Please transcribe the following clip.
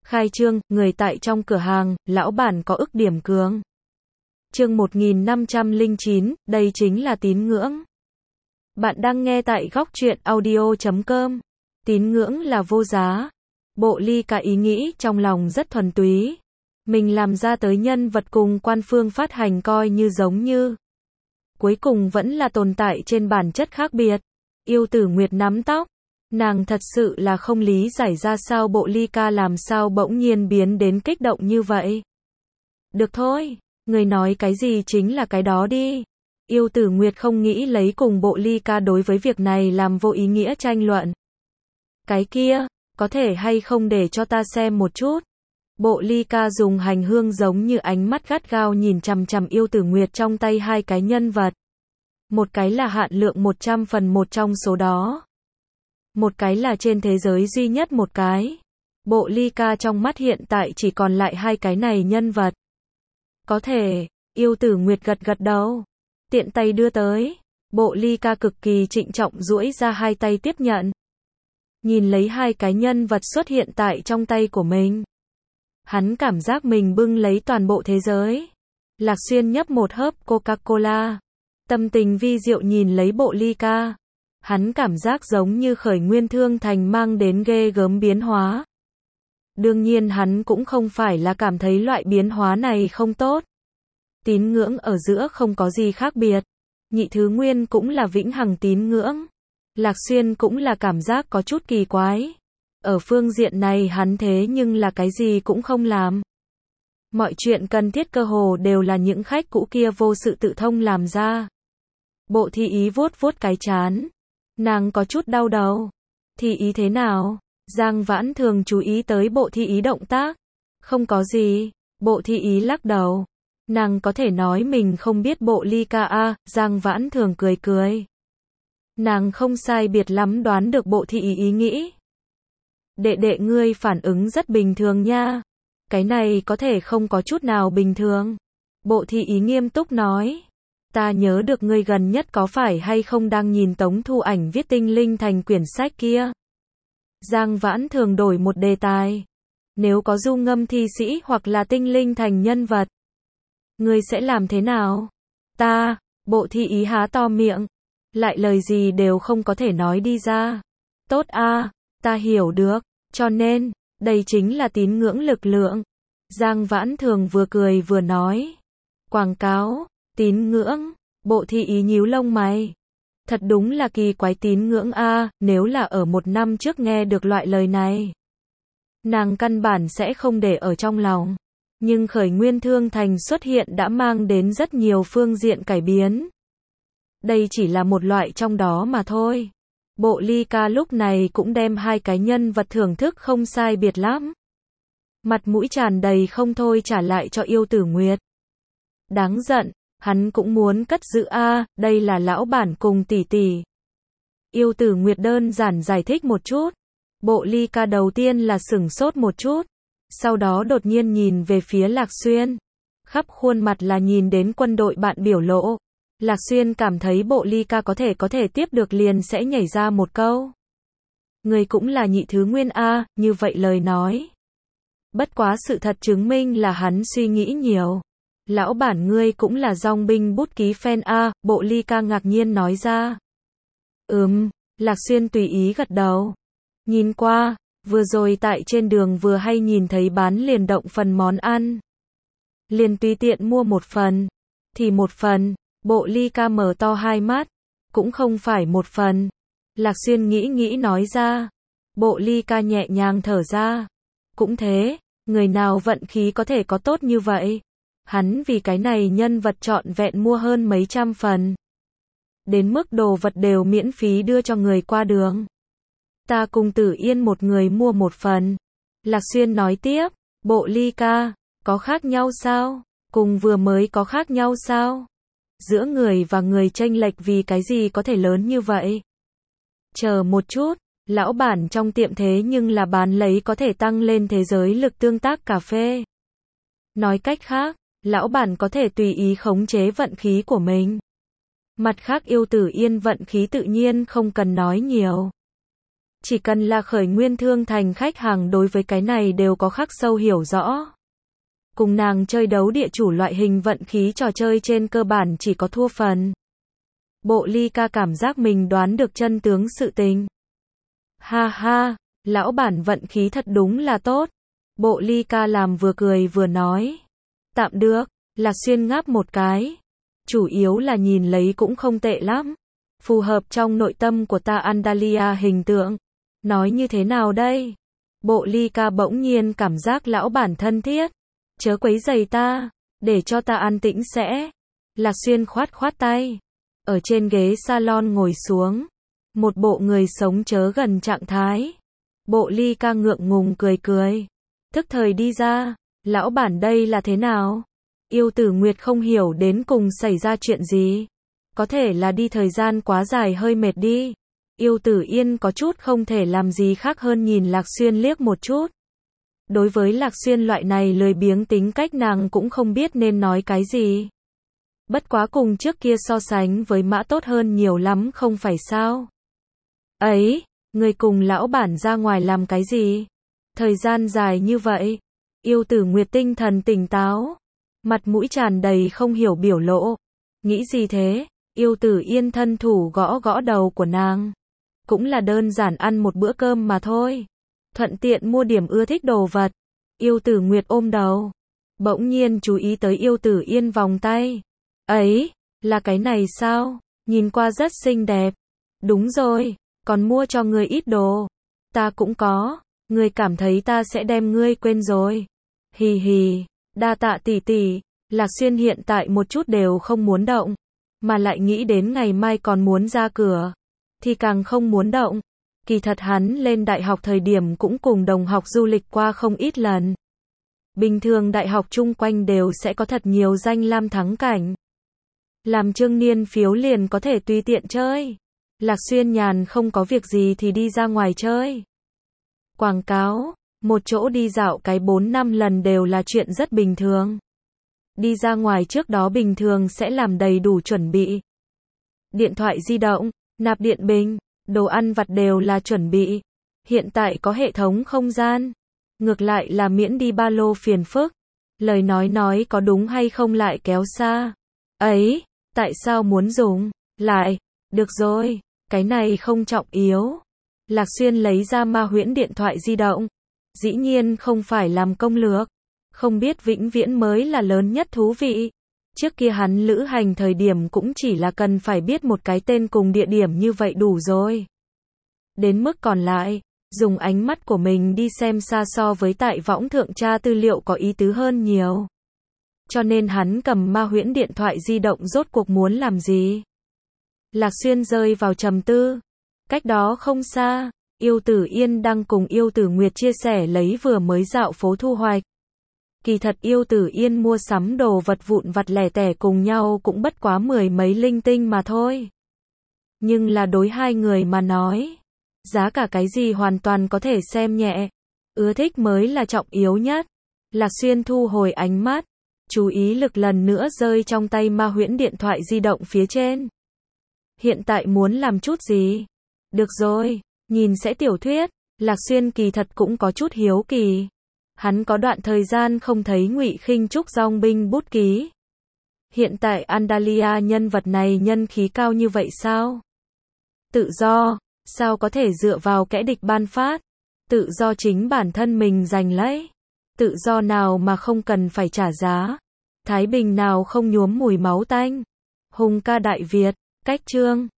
Khai trương, người tại trong cửa hàng, lão bản có ức điểm cường. Chương 1509, đây chính là tín ngưỡng. Bạn đang nghe tại góc truyện audio.com. Tín ngưỡng là vô giá. Bộ ly cả ý nghĩ trong lòng rất thuần túy. Mình làm ra tới nhân vật cùng quan phương phát hành coi như giống như. Cuối cùng vẫn là tồn tại trên bản chất khác biệt. Yêu Tử Nguyệt nắm tóc. Nàng thật sự là không lý giải ra sao bộ ly ca làm sao bỗng nhiên biến đến kích động như vậy. Được thôi, người nói cái gì chính là cái đó đi. Yêu Tử Nguyệt không nghĩ lấy cùng bộ ly ca đối với việc này làm vô ý nghĩa tranh luận. Cái kia, có thể hay không để cho ta xem một chút. Bộ ly ca dùng hành hương giống như ánh mắt gắt gao nhìn chằm chằm Yêu Tử Nguyệt trong tay hai cái nhân vật. Một cái là hạn lượng 100/1 trong số đó. Một cái là trên thế giới duy nhất một cái. Bộ ly ca trong mắt hiện tại chỉ còn lại hai cái này nhân vật. Có thể, Yêu Tử Nguyệt gật gật đầu. Tiện tay đưa tới. Bộ ly ca cực kỳ trịnh trọng duỗi ra hai tay tiếp nhận. Nhìn lấy hai cái nhân vật xuất hiện tại trong tay của mình. Hắn cảm giác mình bưng lấy toàn bộ thế giới. Lạc Xuyên nhấp một hớp Coca-Cola. Tâm tình vi diệu nhìn lấy bộ ly ca. Hắn cảm giác giống như khởi nguyên thương thành mang đến ghê gớm biến hóa. Đương nhiên hắn cũng không phải là cảm thấy loại biến hóa này không tốt. Tín ngưỡng ở giữa không có gì khác biệt. Nhị thứ nguyên cũng là vĩnh hằng tín ngưỡng. Lạc Xuyên cũng là cảm giác có chút kỳ quái. Ở phương diện này hắn thế nhưng là cái gì cũng không làm. Mọi chuyện cần thiết cơ hồ đều là những khách cũ kia vô sự tự thông làm ra. Bộ Thi Ý vuốt vuốt cái trán. Nàng có chút đau đầu. Thi Ý thế nào? Giang Vãn Thường chú ý tới bộ Thi Ý động tác. Không có gì. Bộ Thi Ý lắc đầu. Nàng có thể nói mình không biết bộ ly ca a. Giang Vãn Thường cười cười. Nàng không sai biệt lắm đoán được bộ Thi Ý ý nghĩ. Đệ đệ ngươi phản ứng rất bình thường nha. Cái này có thể không có chút nào bình thường. Bộ Thi Ý nghiêm túc nói. Ta nhớ được ngươi gần nhất có phải hay không đang nhìn Tống Thu Ảnh viết Tinh Linh Thành quyển sách kia. Giang Vãn Thường đổi một đề tài. Nếu có du ngâm thi sĩ hoặc là Tinh Linh Thành nhân vật, ngươi sẽ làm thế nào? Ta, bộ Thi Ý há to miệng. Lại lời gì đều không có thể nói đi ra. Tốt a, ta hiểu được. Cho nên, đây chính là tín ngưỡng lực lượng. Giang Vãn Thường vừa cười vừa nói. Quảng cáo, tín ngưỡng, bộ Thi Ý nhíu lông mày. Thật đúng là kỳ quái tín ngưỡng a, nếu là ở một năm trước nghe được loại lời này. Nàng căn bản sẽ không để ở trong lòng. Nhưng khởi nguyên thương thành xuất hiện đã mang đến rất nhiều phương diện cải biến. Đây chỉ là một loại trong đó mà thôi. Bộ ly ca lúc này cũng đem hai cái nhân vật thưởng thức không sai biệt lắm. Mặt mũi tràn đầy không thôi trả lại cho Yêu Tử Nguyệt. Đáng giận, hắn cũng muốn cất giữ a, đây là lão bản cùng tỷ tỷ. Yêu Tử Nguyệt đơn giản giải thích một chút. Bộ ly ca đầu tiên là sửng sốt một chút. Sau đó đột nhiên nhìn về phía Lạc Xuyên. Khắp khuôn mặt là nhìn đến quân đội bạn biểu lộ. Lạc Xuyên cảm thấy bộ ly ca có thể tiếp được liền sẽ nhảy ra một câu. Người cũng là nhị thứ nguyên a, như vậy lời nói. Bất quá sự thật chứng minh là hắn suy nghĩ nhiều. Lão bản ngươi cũng là dòng binh bút ký fan a, bộ ly ca ngạc nhiên nói ra. Lạc Xuyên tùy ý gật đầu. Nhìn qua, vừa rồi tại trên đường vừa hay nhìn thấy bán liền động phần món ăn. Liền tùy tiện mua một phần. Thì một phần. Bộ ly ca mở to hai mắt. Cũng không phải một phần. Lạc Xuyên nghĩ nói ra. Bộ ly ca nhẹ nhàng thở ra. Cũng thế, người nào vận khí có thể có tốt như vậy. Hắn vì cái này nhân vật trọn vẹn mua hơn mấy trăm phần. Đến mức đồ vật đều miễn phí đưa cho người qua đường. Ta cùng Tử Yên một người mua một phần. Lạc Xuyên nói tiếp. Bộ ly ca, có khác nhau sao? Cùng vừa mới có khác nhau sao? Giữa người và người chênh lệch vì cái gì có thể lớn như vậy? Chờ một chút, lão bản trong tiệm thế nhưng là bán lấy có thể tăng lên thế giới lực tương tác cà phê. Nói cách khác, lão bản có thể tùy ý khống chế vận khí của mình. Mặt khác Yêu Tử Yên vận khí tự nhiên không cần nói nhiều. Chỉ cần là khởi nguyên thương thành khách hàng đối với cái này đều có khắc sâu hiểu rõ. Cùng nàng chơi đấu địa chủ loại hình vận khí trò chơi trên cơ bản chỉ có thua phần. Bộ Ly Ca cảm giác mình đoán được chân tướng sự tình. Ha ha, lão bản vận khí thật đúng là tốt. Bộ Ly Ca làm vừa cười vừa nói. Tạm được, Lạc Xuyên ngáp một cái. Chủ yếu là nhìn lấy cũng không tệ lắm. Phù hợp trong nội tâm của ta Andalia hình tượng. Nói như thế nào đây? Bộ Ly Ca bỗng nhiên cảm giác lão bản thân thiết. Chớ quấy rầy ta, để cho ta an tĩnh sẽ. Lạc Xuyên khoát khoát tay. Ở trên ghế salon ngồi xuống. Một bộ người sống chớ gần trạng thái. Bộ Ly Ca ngượng ngùng cười cười. Thức thời đi ra, lão bản đây là thế nào? Yêu Tử Nguyệt không hiểu đến cùng xảy ra chuyện gì. Có thể là đi thời gian quá dài hơi mệt đi. Yêu Tử Yên có chút không thể làm gì khác hơn nhìn Lạc Xuyên liếc một chút. Đối với Lạc Xuyên loại này lười biếng tính cách nàng cũng không biết nên nói cái gì. Bất quá cùng trước kia so sánh với Mã tốt hơn nhiều lắm không phải sao? Ấy, người cùng lão bản ra ngoài làm cái gì? Thời gian dài như vậy. Yêu Tử Nguyệt tinh thần tỉnh táo. Mặt mũi tràn đầy không hiểu biểu lộ. Nghĩ gì thế? Yêu Tử Yên thân thủ gõ gõ đầu của nàng. Cũng là đơn giản ăn một bữa cơm mà thôi. Thuận tiện mua điểm ưa thích đồ vật. Yêu Tử Nguyệt ôm đầu. Bỗng nhiên chú ý tới Yêu Tử Yên vòng tay. Ấy, là cái này sao? Nhìn qua rất xinh đẹp. Đúng rồi, còn mua cho ngươi ít đồ. Ta cũng có. Ngươi cảm thấy ta sẽ đem ngươi quên rồi. Hì hì, đa tạ tỷ tỷ. Lạc Xuyên hiện tại một chút đều không muốn động. Mà lại nghĩ đến ngày mai còn muốn ra cửa. Thì càng không muốn động. Kỳ thật hắn lên đại học thời điểm cũng cùng đồng học du lịch qua không ít lần. Bình thường đại học chung quanh đều sẽ có thật nhiều danh lam thắng cảnh. Làm trương niên phiếu liền có thể tùy tiện chơi. Lạc Xuyên nhàn không có việc gì thì đi ra ngoài chơi. Quảng cáo, một chỗ đi dạo cái 4-5 lần đều là chuyện rất bình thường. Đi ra ngoài trước đó bình thường sẽ làm đầy đủ chuẩn bị. Điện thoại di động, nạp điện bình, đồ ăn vặt đều là chuẩn bị. Hiện tại có hệ thống không gian. Ngược lại là miễn đi ba lô phiền phức. Lời nói có đúng hay không lại kéo xa. Ấy, tại sao muốn dùng? Lại, được rồi, cái này không trọng yếu. Lạc Xuyên lấy ra ma huyễn điện thoại di động. Dĩ nhiên không phải làm công lược. Không biết vĩnh viễn mới là lớn nhất thú vị. Trước kia hắn lữ hành thời điểm cũng chỉ là cần phải biết một cái tên cùng địa điểm như vậy đủ rồi. Đến mức còn lại, dùng ánh mắt của mình đi xem xa so với tại võng thượng tra tư liệu có ý tứ hơn nhiều. Cho nên hắn cầm ma huyễn điện thoại di động rốt cuộc muốn làm gì? Lạc Xuyên rơi vào trầm tư. Cách đó không xa, Yêu Tử Yên đang cùng Yêu Tử Nguyệt chia sẻ lấy vừa mới dạo phố thu hoạch. Kỳ thật Yêu Tử Yên mua sắm đồ vật vụn vặt lẻ tẻ cùng nhau cũng bất quá 10 mấy linh tinh mà thôi. Nhưng là đối hai người mà nói, giá cả cái gì hoàn toàn có thể xem nhẹ. Ưa thích mới là trọng yếu nhất. Lạc Xuyên thu hồi ánh mắt, chú ý lực lần nữa rơi trong tay ma huyễn điện thoại di động phía trên. Hiện tại muốn làm chút gì? Được rồi, nhìn sẽ tiểu thuyết. Lạc Xuyên kỳ thật cũng có chút hiếu kỳ. Hắn có đoạn thời gian không thấy Ngụy Khinh Trúc dòng binh bút ký. Hiện tại Andalia nhân vật này nhân khí cao như vậy sao? Tự do, sao có thể dựa vào kẻ địch ban phát? Tự do chính bản thân mình giành lấy. Tự do nào mà không cần phải trả giá? Thái bình nào không nhuốm mùi máu tanh? Hùng ca Đại Việt, cách chương